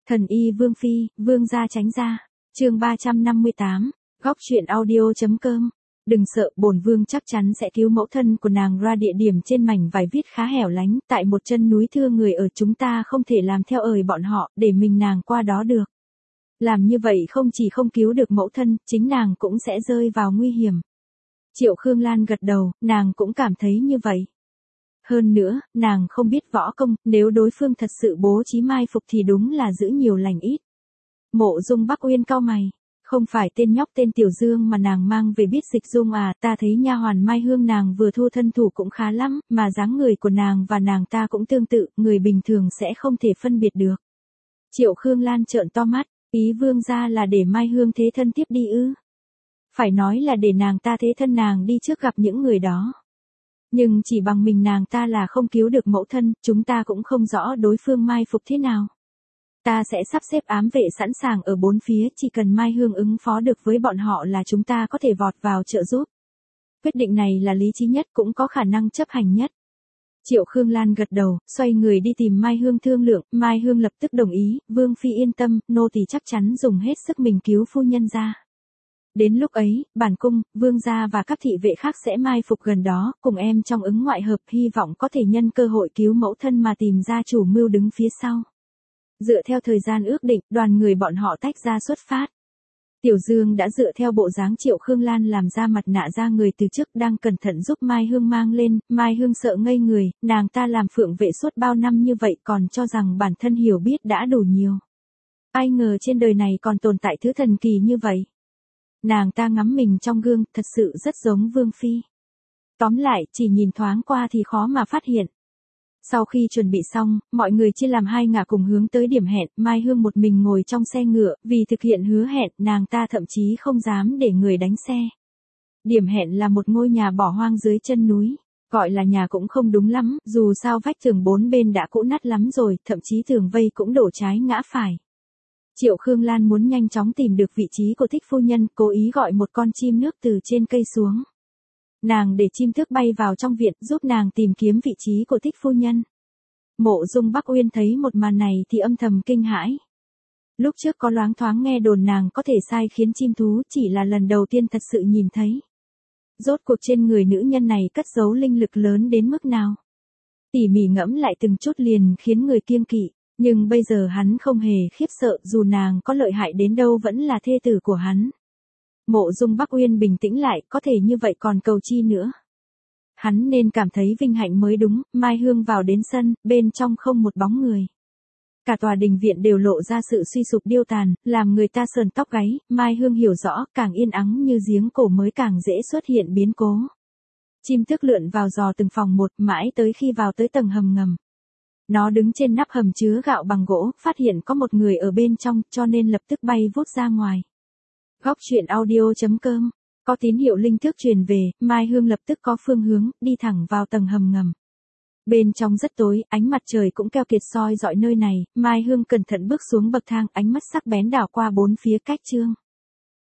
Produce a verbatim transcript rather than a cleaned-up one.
Thần y Vương Phi, Vương gia tránh ra. Chương ba trăm năm mươi tám, góc truyện audio.com. Đừng sợ, bổn vương chắc chắn sẽ cứu mẫu thân của nàng ra địa điểm trên mảnh vải viết khá hẻo lánh, tại một chân núi thưa người ở, chúng ta không thể làm theo ời bọn họ, để mình nàng qua đó được. Làm như vậy không chỉ không cứu được mẫu thân, chính nàng cũng sẽ rơi vào nguy hiểm. Triệu Khương Lan gật đầu, nàng cũng cảm thấy như vậy. Hơn nữa, nàng không biết võ công, nếu đối phương thật sự bố trí mai phục thì đúng là giữ nhiều lành ít. Mộ Dung Bắc Uyên cau mày, không phải tên nhóc tên Tiểu Dương mà nàng mang về biết dịch dung à, ta thấy nha hoàn Mai Hương nàng vừa thu thân thủ cũng khá lắm, mà dáng người của nàng và nàng ta cũng tương tự, người bình thường sẽ không thể phân biệt được. Triệu Khương Lan trợn to mắt, ý vương gia là để Mai Hương thế thân tiếp đi ư? Phải nói là để nàng ta thế thân nàng đi trước gặp những người đó. Nhưng chỉ bằng mình nàng ta là không cứu được mẫu thân, chúng ta cũng không rõ đối phương mai phục thế nào. Ta sẽ sắp xếp ám vệ sẵn sàng ở bốn phía, chỉ cần Mai Hương ứng phó được với bọn họ là chúng ta có thể vọt vào trợ giúp. Quyết định này là lý trí nhất, cũng có khả năng chấp hành nhất. Triệu Khương Lan gật đầu, xoay người đi tìm Mai Hương thương lượng, Mai Hương lập tức đồng ý, Vương Phi yên tâm, nô tỳ chắc chắn dùng hết sức mình cứu phu nhân ra. Đến lúc ấy, bản cung, vương gia và các thị vệ khác sẽ mai phục gần đó, cùng em trong ứng ngoại hợp, hy vọng có thể nhân cơ hội cứu mẫu thân mà tìm ra chủ mưu đứng phía sau. Dựa theo thời gian ước định, đoàn người bọn họ tách ra xuất phát. Tiểu Dương đã dựa theo bộ dáng Triệu Khương Lan làm ra mặt nạ ra người từ trước, đang cẩn thận giúp Mai Hương mang lên, Mai Hương sợ ngây người, nàng ta làm phượng vệ suốt bao năm như vậy còn cho rằng bản thân hiểu biết đã đủ nhiều. Ai ngờ trên đời này còn tồn tại thứ thần kỳ như vậy. Nàng ta ngắm mình trong gương, thật sự rất giống Vương Phi. Tóm lại, chỉ nhìn thoáng qua thì khó mà phát hiện. Sau khi chuẩn bị xong, mọi người chia làm hai ngả cùng hướng tới điểm hẹn, Mai Hương một mình ngồi trong xe ngựa, vì thực hiện hứa hẹn, nàng ta thậm chí không dám để người đánh xe. Điểm hẹn là một ngôi nhà bỏ hoang dưới chân núi, gọi là nhà cũng không đúng lắm, dù sao vách tường bốn bên đã cũ nát lắm rồi, thậm chí tường vây cũng đổ trái ngã phải. Triệu Khương Lan muốn nhanh chóng tìm được vị trí của thích phu nhân, cố ý gọi một con chim nước từ trên cây xuống. Nàng để chim tước bay vào trong viện, giúp nàng tìm kiếm vị trí của thích phu nhân. Mộ Dung Bắc Uyên thấy một màn này thì âm thầm kinh hãi. Lúc trước có loáng thoáng nghe đồn nàng có thể sai khiến chim thú, chỉ là lần đầu tiên thật sự nhìn thấy. Rốt cuộc trên người nữ nhân này cất giấu linh lực lớn đến mức nào. Tỉ mỉ ngẫm lại từng chút liền khiến người kiêng kỵ. Nhưng bây giờ hắn không hề khiếp sợ, dù nàng có lợi hại đến đâu vẫn là thê tử của hắn. Mộ Dung Bắc Uyên bình tĩnh lại, có thể như vậy còn cầu chi nữa. Hắn nên cảm thấy vinh hạnh mới đúng. Mai Hương vào đến sân, bên trong không một bóng người. Cả tòa đình viện đều lộ ra sự suy sụp điêu tàn, làm người ta sờn tóc gáy. Mai Hương hiểu rõ, càng yên ắng như giếng cổ mới càng dễ xuất hiện biến cố. Chim tước lượn vào dò từng phòng một, mãi tới khi vào tới tầng hầm ngầm. Nó đứng trên nắp hầm chứa gạo bằng gỗ, phát hiện có một người ở bên trong, cho nên lập tức bay vút ra ngoài. Góc truyện audio.com. Có tín hiệu linh thức truyền về, Mai Hương lập tức có phương hướng, đi thẳng vào tầng hầm ngầm. Bên trong rất tối, ánh mặt trời cũng keo kiệt soi dọi nơi này, Mai Hương cẩn thận bước xuống bậc thang, ánh mắt sắc bén đảo qua bốn phía cách trương.